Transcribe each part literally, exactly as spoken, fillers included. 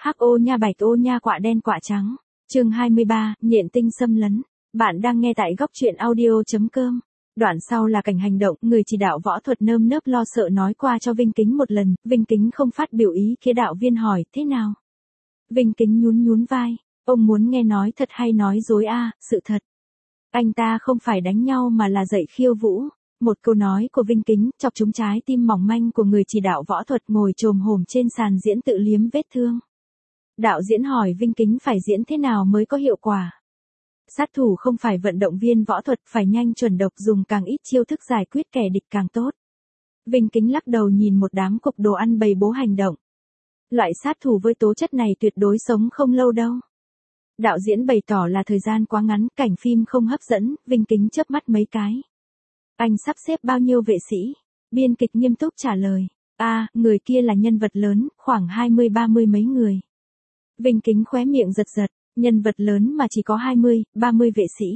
Hắc ô nha bạch ô nha quạ đen quạ trắng. Chương hai mươi ba, nhện tinh xâm lấn. Bạn đang nghe tại góc truyện audio.com. Đoạn sau là cảnh hành động, người chỉ đạo võ thuật nơm nớp lo sợ nói qua cho Vinh Kính một lần, Vinh Kính không phát biểu ý, kia đạo viên hỏi, thế nào? Vinh Kính nhún nhún vai, ông muốn nghe nói thật hay nói dối a? À, sự thật. Anh ta không phải đánh nhau mà là dạy khiêu vũ. Một câu nói của Vinh Kính chọc trúng trái tim mỏng manh của người chỉ đạo võ thuật ngồi chồm hổm trên sàn diễn tự liếm vết thương. Đạo diễn hỏi Vinh Kính phải diễn thế nào mới có hiệu quả. Sát thủ không phải vận động viên võ thuật, phải nhanh chuẩn độc, dùng càng ít chiêu thức giải quyết kẻ địch càng tốt. Vinh Kính lắc đầu nhìn một đám cục đồ ăn bày bố hành động. Loại sát thủ với tố chất này tuyệt đối sống không lâu đâu. Đạo diễn bày tỏ là thời gian quá ngắn, cảnh phim không hấp dẫn, Vinh Kính chớp mắt mấy cái. Anh sắp xếp bao nhiêu vệ sĩ? Biên kịch nghiêm túc trả lời. A, à, người kia là nhân vật lớn, khoảng hai mươi ba mươi mấy người. Vinh Kính khóe miệng giật giật, nhân vật lớn mà chỉ có hai mươi, ba mươi vệ sĩ.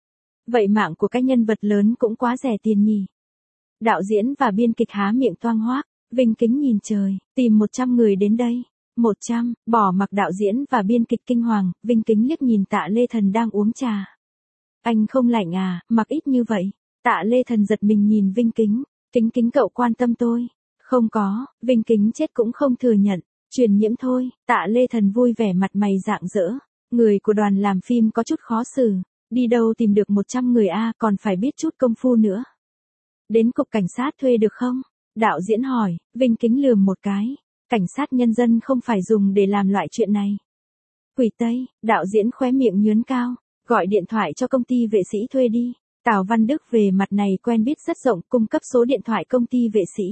Vậy mạng của các nhân vật lớn cũng quá rẻ tiền nhỉ. Đạo diễn và biên kịch há miệng toang hoác, Vinh Kính nhìn trời, tìm một trăm người đến đây. một trăm, bỏ mặc đạo diễn và biên kịch kinh hoàng, Vinh Kính liếc nhìn Tạ Lê Thần đang uống trà. Anh không lạnh à, mặc ít như vậy. Tạ Lê Thần giật mình nhìn Vinh Kính, Kính Kính cậu quan tâm tôi. Không có, Vinh Kính chết cũng không thừa nhận, truyền nhiễm thôi. Tạ Lê Thần vui vẻ mặt mày rạng rỡ. Người của đoàn làm phim có chút khó xử, đi đâu tìm được một trăm người a, à, còn phải biết chút công phu nữa. Đến cục cảnh sát thuê được không? Đạo diễn hỏi, Vinh Kính lườm một cái. Cảnh sát nhân dân không phải dùng để làm loại chuyện này. Quỷ Tây, đạo diễn khóe miệng nhướn cao, gọi điện thoại cho công ty vệ sĩ thuê đi. Tào Văn Đức về mặt này quen biết rất rộng, cung cấp số điện thoại công ty vệ sĩ.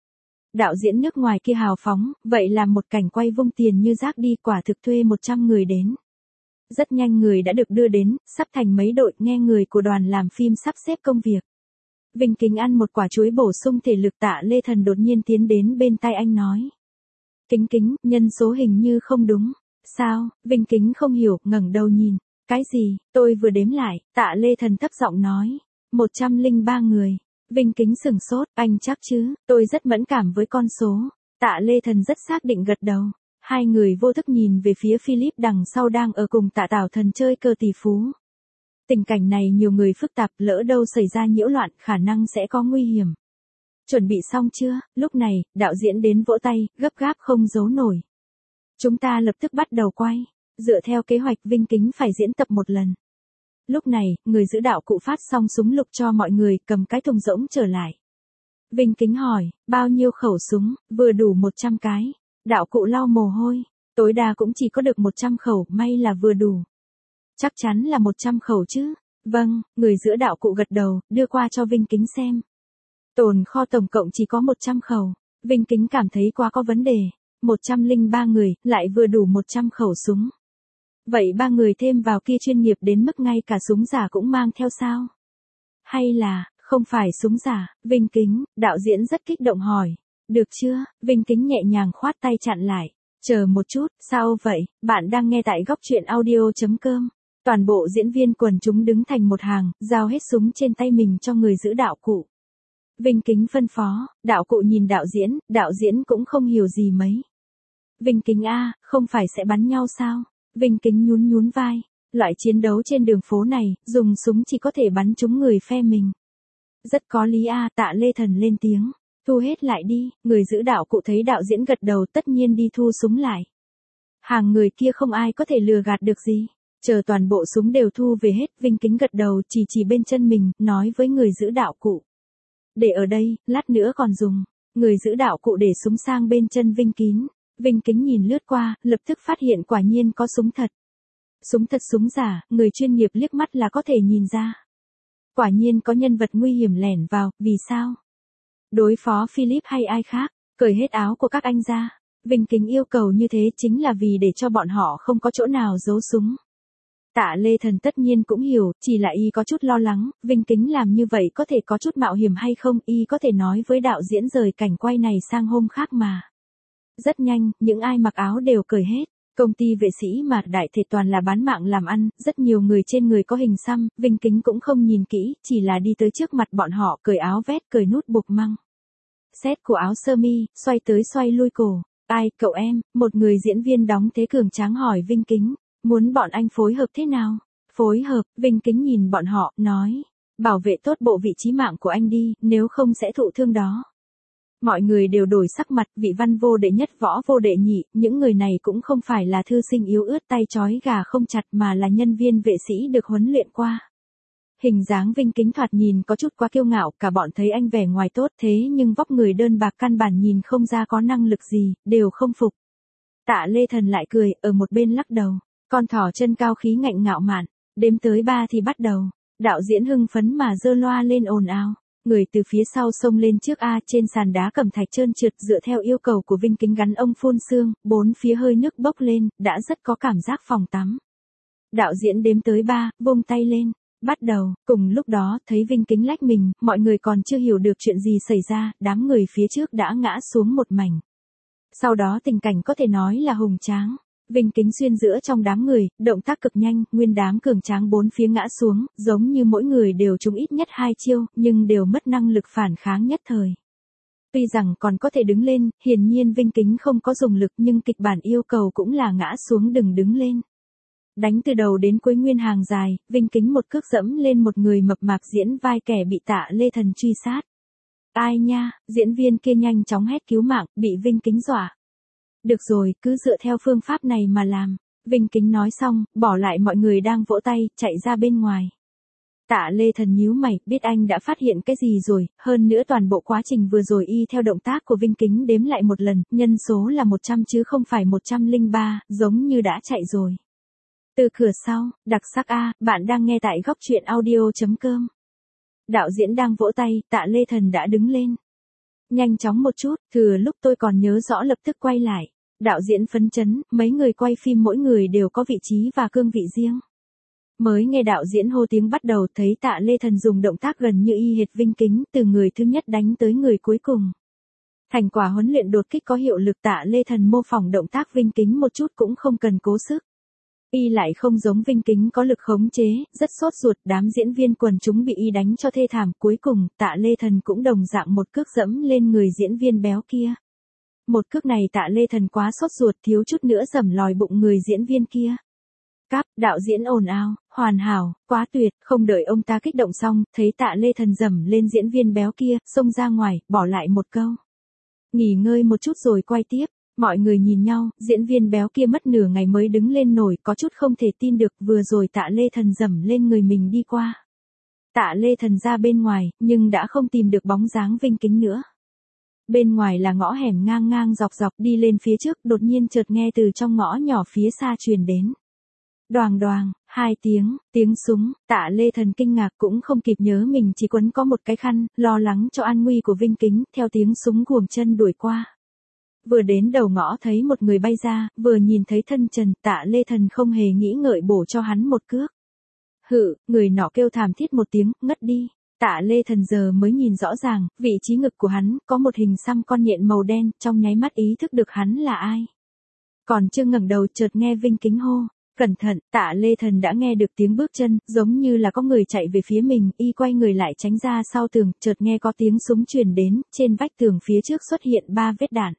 Đạo diễn nước ngoài kia hào phóng, vậy làm một cảnh quay vung tiền như rác đi, quả thực thuê một trăm người đến. Rất nhanh người đã được đưa đến, sắp thành mấy đội, nghe người của đoàn làm phim sắp xếp công việc. Vinh Kính ăn một quả chuối bổ sung thể lực. Tạ Lê Thần đột nhiên tiến đến bên tai anh nói. Kính Kính, nhân số hình như không đúng. Sao? Vinh Kính không hiểu, ngẩng đầu nhìn. Cái gì? Tôi vừa đếm lại. Tạ Lê Thần thấp giọng nói. một trăm lẻ ba người. Vinh Kính sửng sốt, anh chắc chứ? Tôi rất mẫn cảm với con số. Tạ Lê Thần rất xác định gật đầu. Hai người vô thức nhìn về phía Philip đằng sau đang ở cùng Tạ Tảo Thần chơi cờ tỷ phú. Tình cảnh này nhiều người phức tạp, lỡ đâu xảy ra nhiễu loạn, khả năng sẽ có nguy hiểm. Chuẩn bị xong chưa? Lúc này, đạo diễn đến vỗ tay, gấp gáp không giấu nổi. Chúng ta lập tức bắt đầu quay. Dựa theo kế hoạch, Vinh Kính phải diễn tập một lần. Lúc này, người giữ đạo cụ phát xong súng lục cho mọi người, cầm cái thùng rỗng trở lại. Vinh Kính hỏi, bao nhiêu khẩu súng? Vừa đủ một trăm cái. Đạo cụ lau mồ hôi. Tối đa cũng chỉ có được một trăm khẩu, may là vừa đủ. Chắc chắn là một trăm khẩu chứ? Vâng, người giữ đạo cụ gật đầu, đưa qua cho Vinh Kính xem. Tồn kho tổng cộng chỉ có một trăm khẩu. Vinh Kính cảm thấy quá có vấn đề. một trăm lẻ ba người, lại vừa đủ một trăm khẩu súng. Vậy ba người thêm vào kia chuyên nghiệp đến mức ngay cả súng giả cũng mang theo sao? Hay là, không phải súng giả? Vinh Kính, đạo diễn rất kích động hỏi. Được chưa? Vinh Kính nhẹ nhàng khoát tay chặn lại. Chờ một chút, sao vậy? Bạn đang nghe tại góc truyện audio.com. Toàn bộ diễn viên quần chúng đứng thành một hàng, giao hết súng trên tay mình cho người giữ đạo cụ. Vinh Kính phân phó, đạo cụ nhìn đạo diễn, đạo diễn cũng không hiểu gì mấy. Vinh Kính a, không phải sẽ bắn nhau sao? Vinh Kính nhún nhún vai. Loại chiến đấu trên đường phố này, dùng súng chỉ có thể bắn trúng người phe mình. Rất có lý a. Tạ Lê Thần lên tiếng. Thu hết lại đi. Người giữ đạo cụ thấy đạo diễn gật đầu, tất nhiên đi thu súng lại. Hàng người kia không ai có thể lừa gạt được gì. Chờ toàn bộ súng đều thu về hết, Vinh Kính gật đầu chỉ chỉ bên chân mình, nói với người giữ đạo cụ. Để ở đây, lát nữa còn dùng. Người giữ đạo cụ để súng sang bên chân Vinh Kính. Vinh Kính nhìn lướt qua, lập tức phát hiện quả nhiên có súng thật. Súng thật súng giả, người chuyên nghiệp liếc mắt là có thể nhìn ra. Quả nhiên có nhân vật nguy hiểm lẻn vào, vì sao? Đối phó Philip hay ai khác, cởi hết áo của các anh ra. Vinh Kính yêu cầu như thế chính là vì để cho bọn họ không có chỗ nào giấu súng. Tạ Lê Thần tất nhiên cũng hiểu, chỉ là y có chút lo lắng, Vinh Kính làm như vậy có thể có chút mạo hiểm hay không, y có thể nói với đạo diễn rời cảnh quay này sang hôm khác mà. Rất nhanh, những ai mặc áo đều cởi hết. Công ty vệ sĩ mà đại thể toàn là bán mạng làm ăn, rất nhiều người trên người có hình xăm, Vinh Kính cũng không nhìn kỹ, chỉ là đi tới trước mặt bọn họ, cởi áo vest, cởi nút buộc măng. Set của áo sơ mi, xoay tới xoay lui cổ. Ai, cậu em, một người diễn viên đóng thế cường tráng hỏi Vinh Kính, muốn bọn anh phối hợp thế nào? Phối hợp, Vinh Kính nhìn bọn họ, nói, bảo vệ tốt bộ vị trí mạng của anh đi, nếu không sẽ thụ thương đó. Mọi người đều đổi sắc mặt, vị văn vô đệ nhất võ vô đệ nhị, những người này cũng không phải là thư sinh yếu ớt tay trói gà không chặt mà là nhân viên vệ sĩ được huấn luyện qua. Hình dáng Vinh Kính thoạt nhìn có chút quá kiêu ngạo, cả bọn thấy anh vẻ ngoài tốt thế nhưng vóc người đơn bạc căn bản nhìn không ra có năng lực gì, đều không phục. Tạ Lê Thần lại cười, ở một bên lắc đầu, con thỏ chân cao khí ngạnh ngạo mạn, đếm tới ba thì bắt đầu. Đạo diễn hưng phấn mà giơ loa lên ồn ào. Người từ phía sau xông lên trước A, trên sàn đá cẩm thạch trơn trượt dựa theo yêu cầu của Vinh Kính gắn ông phun sương, bốn phía hơi nước bốc lên, đã rất có cảm giác phòng tắm. Đạo diễn đếm tới ba, vung tay lên, bắt đầu, cùng lúc đó, thấy Vinh Kính lách mình, mọi người còn chưa hiểu được chuyện gì xảy ra, đám người phía trước đã ngã xuống một mảnh. Sau đó tình cảnh có thể nói là hùng tráng. Vinh Kính xuyên giữa trong đám người, động tác cực nhanh, nguyên đám cường tráng bốn phía ngã xuống, giống như mỗi người đều trúng ít nhất hai chiêu, nhưng đều mất năng lực phản kháng nhất thời. Tuy rằng còn có thể đứng lên, hiển nhiên Vinh Kính không có dùng lực nhưng kịch bản yêu cầu cũng là ngã xuống đừng đứng lên. Đánh từ đầu đến cuối nguyên hàng dài, Vinh Kính một cước dẫm lên một người mập mạp diễn vai kẻ bị Tạ Lê Thần truy sát. Ai nha, diễn viên kia nhanh chóng hét cứu mạng, bị Vinh Kính dọa. Được rồi, cứ dựa theo phương pháp này mà làm. Vinh Kính nói xong, bỏ lại mọi người đang vỗ tay, chạy ra bên ngoài. Tạ Lê Thần nhíu mày, biết anh đã phát hiện cái gì rồi, hơn nữa toàn bộ quá trình vừa rồi y theo động tác của Vinh Kính đếm lại một lần, nhân số là một trăm chứ không phải một trăm lẻ ba, giống như đã chạy rồi. Từ cửa sau, đặc sắc A, bạn đang nghe tại góc truyện audio chấm com. Đạo diễn đang vỗ tay, Tạ Lê Thần đã đứng lên. Nhanh chóng một chút, thừa lúc tôi còn nhớ rõ lập tức quay lại. Đạo diễn phấn chấn, mấy người quay phim mỗi người đều có vị trí và cương vị riêng. Mới nghe đạo diễn hô tiếng bắt đầu thấy Tạ Lê Thần dùng động tác gần như y hệt Vinh Kính, từ người thứ nhất đánh tới người cuối cùng. Thành quả huấn luyện đột kích có hiệu lực, Tạ Lê Thần mô phỏng động tác Vinh Kính một chút cũng không cần cố sức. Y lại không giống Vinh Kính có lực khống chế, rất sốt ruột, đám diễn viên quần chúng bị y đánh cho thê thảm, cuối cùng, Tạ Lê Thần cũng đồng dạng một cước dẫm lên người diễn viên béo kia. Một cước này Tạ Lê Thần quá sốt ruột, thiếu chút nữa dẫm lòi bụng người diễn viên kia. Cáp, đạo diễn ồn ào, hoàn hảo, quá tuyệt, không đợi ông ta kích động xong, thấy Tạ Lê Thần dẫm lên diễn viên béo kia, xông ra ngoài, bỏ lại một câu. Nghỉ ngơi một chút rồi quay tiếp. Mọi người nhìn nhau, diễn viên béo kia mất nửa ngày mới đứng lên nổi, có chút không thể tin được, vừa rồi Tạ Lê Thần dẫm lên người mình đi qua. Tạ Lê Thần ra bên ngoài, nhưng đã không tìm được bóng dáng Vinh Kính nữa. Bên ngoài là ngõ hẻm ngang ngang dọc dọc, đi lên phía trước, đột nhiên chợt nghe từ trong ngõ nhỏ phía xa truyền đến. Đoàng đoàng, hai tiếng, tiếng súng, Tạ Lê Thần kinh ngạc cũng không kịp nhớ mình chỉ quấn có một cái khăn, lo lắng cho an nguy của Vinh Kính, theo tiếng súng guồng chân đuổi qua. Vừa đến đầu ngõ thấy một người bay ra, vừa nhìn thấy thân trần, Tạ Lê Thần không hề nghĩ ngợi bổ cho hắn một cước. Hự, người nọ kêu thảm thiết một tiếng, ngất đi. Tạ Lê Thần giờ mới nhìn rõ ràng, vị trí ngực của hắn, có một hình xăm con nhện màu đen, trong nháy mắt ý thức được hắn là ai. Còn chưa ngẩng đầu chợt nghe Vinh Kính hô, cẩn thận, Tạ Lê Thần đã nghe được tiếng bước chân, giống như là có người chạy về phía mình, y quay người lại tránh ra sau tường, chợt nghe có tiếng súng truyền đến, trên vách tường phía trước xuất hiện ba vết đạn.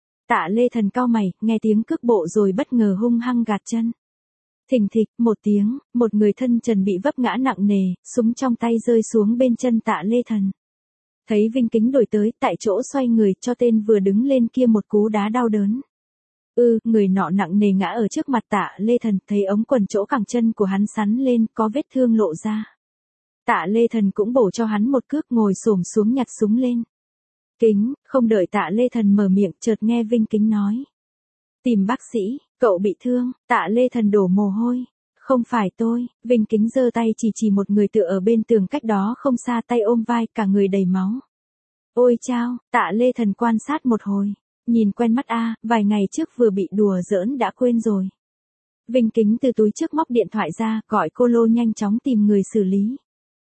Tạ Lê Thần cau mày, nghe tiếng cước bộ rồi bất ngờ hung hăng gạt chân. Thình thịch, một tiếng, một người thân trần bị vấp ngã nặng nề, súng trong tay rơi xuống bên chân Tạ Lê Thần. Thấy Vinh Kính đổi tới, tại chỗ xoay người cho tên vừa đứng lên kia một cú đá đau đớn. Ừ, người nọ nặng nề ngã ở trước mặt Tạ Lê Thần, thấy ống quần chỗ cẳng chân của hắn sắn lên, có vết thương lộ ra. Tạ Lê Thần cũng bổ cho hắn một cước, ngồi xổm xuống nhặt súng lên. Kính, không đợi Tạ Lê Thần mở miệng, chợt nghe Vinh Kính nói. Tìm bác sĩ, cậu bị thương, Tạ Lê Thần đổ mồ hôi. Không phải tôi, Vinh Kính giơ tay chỉ chỉ một người tựa ở bên tường cách đó không xa, tay ôm vai, cả người đầy máu. Ôi chao, Tạ Lê Thần quan sát một hồi. Nhìn quen mắt a, vài ngày trước vừa bị đùa giỡn đã quên rồi. Vinh Kính từ túi trước móc điện thoại ra, gọi cô Lô nhanh chóng tìm người xử lý.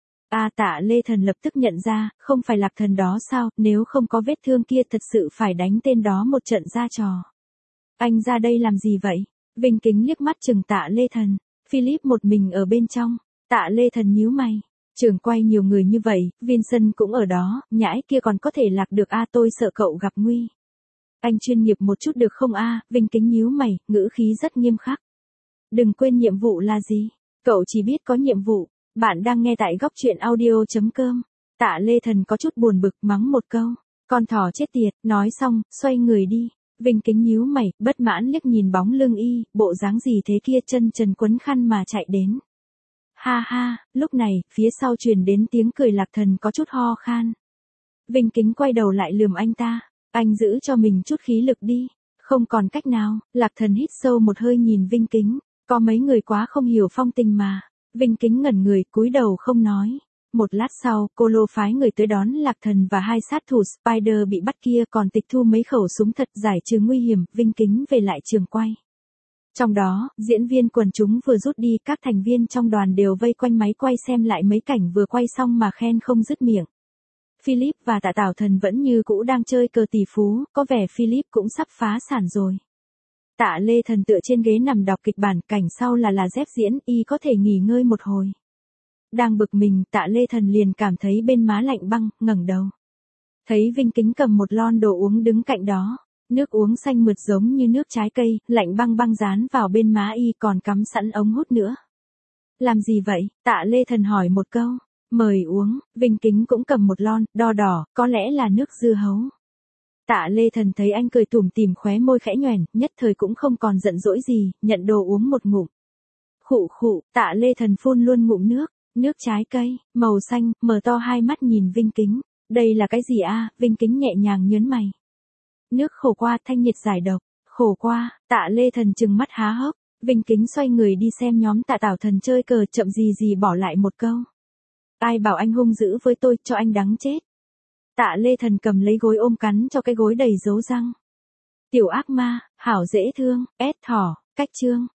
A à, Tạ Lê Thần lập tức nhận ra, không phải Lạc Thần đó sao, nếu không có vết thương kia thật sự phải đánh tên đó một trận ra trò. Anh ra đây làm gì vậy? Vinh Kính liếc mắt chừng Tạ Lê Thần. Philip một mình ở bên trong. Tạ Lê Thần nhíu mày. Trường quay nhiều người như vậy, Vincent cũng ở đó, nhãi kia còn có thể lạc được a à, tôi sợ cậu gặp nguy. Anh chuyên nghiệp một chút được không a? Vinh Kính nhíu mày, ngữ khí rất nghiêm khắc. Đừng quên nhiệm vụ là gì. Cậu chỉ biết có nhiệm vụ. Bạn đang nghe tại góc truyện audio.com. Tạ Lê Thần có chút buồn bực mắng một câu. Con thỏ chết tiệt, nói xong, xoay người đi. Vinh Kính nhíu mày, bất mãn liếc nhìn bóng lưng y, bộ dáng gì thế kia, chân trần quấn khăn mà chạy đến. Ha ha, lúc này, phía sau truyền đến tiếng cười Lạc Thần có chút ho khan. Vinh Kính quay đầu lại lườm anh ta. Anh giữ cho mình chút khí lực đi. Không còn cách nào, Lạc Thần hít sâu một hơi nhìn Vinh Kính. Có mấy người quá không hiểu phong tình mà. Vinh Kính ngẩn người, cúi đầu không nói. Một lát sau, cô Lô phái người tới đón Lạc Thần và hai sát thủ Spider bị bắt kia, còn tịch thu mấy khẩu súng thật, giải trừ nguy hiểm. Vinh Kính về lại trường quay. Trong đó, diễn viên quần chúng vừa rút đi, các thành viên trong đoàn đều vây quanh máy quay xem lại mấy cảnh vừa quay xong mà khen không dứt miệng. Philip và Tạ Tảo Thần vẫn như cũ đang chơi cờ tỷ phú, có vẻ Philip cũng sắp phá sản rồi. Tạ Lê Thần tựa trên ghế nằm đọc kịch bản, cảnh sau là là dép diễn, y có thể nghỉ ngơi một hồi. Đang bực mình, Tạ Lê Thần liền cảm thấy bên má lạnh băng, ngẩng đầu. Thấy Vinh Kính cầm một lon đồ uống đứng cạnh đó, nước uống xanh mượt giống như nước trái cây, lạnh băng băng dán vào bên má y, còn cắm sẵn ống hút nữa. Làm gì vậy? Tạ Lê Thần hỏi một câu. Mời uống. Vinh Kính cũng cầm một lon, đo đỏ, có lẽ là nước dưa hấu. Tạ Lê Thần thấy anh cười tủm tỉm, khóe môi khẽ nhoẻn, nhất thời cũng không còn giận dỗi gì, nhận đồ uống một ngụm. Khụ khụ, Tạ Lê Thần phun luôn ngụm nước, nước trái cây, màu xanh, mở to hai mắt nhìn Vinh Kính. Đây là cái gì a? Vinh Kính nhẹ nhàng nhớn mày. Nước khổ qua, thanh nhiệt giải độc. Khổ qua, Tạ Lê Thần trừng mắt há hốc. Vinh Kính xoay người đi xem nhóm Tạ Tảo Thần chơi cờ, chậm gì gì bỏ lại một câu. Ai bảo anh hung dữ với tôi, cho anh đắng chết. Tạ Lê Thần cầm lấy gối ôm cắn cho cái gối đầy dấu răng. Tiểu ác ma, hảo dễ thương, ét thỏ, cách chương.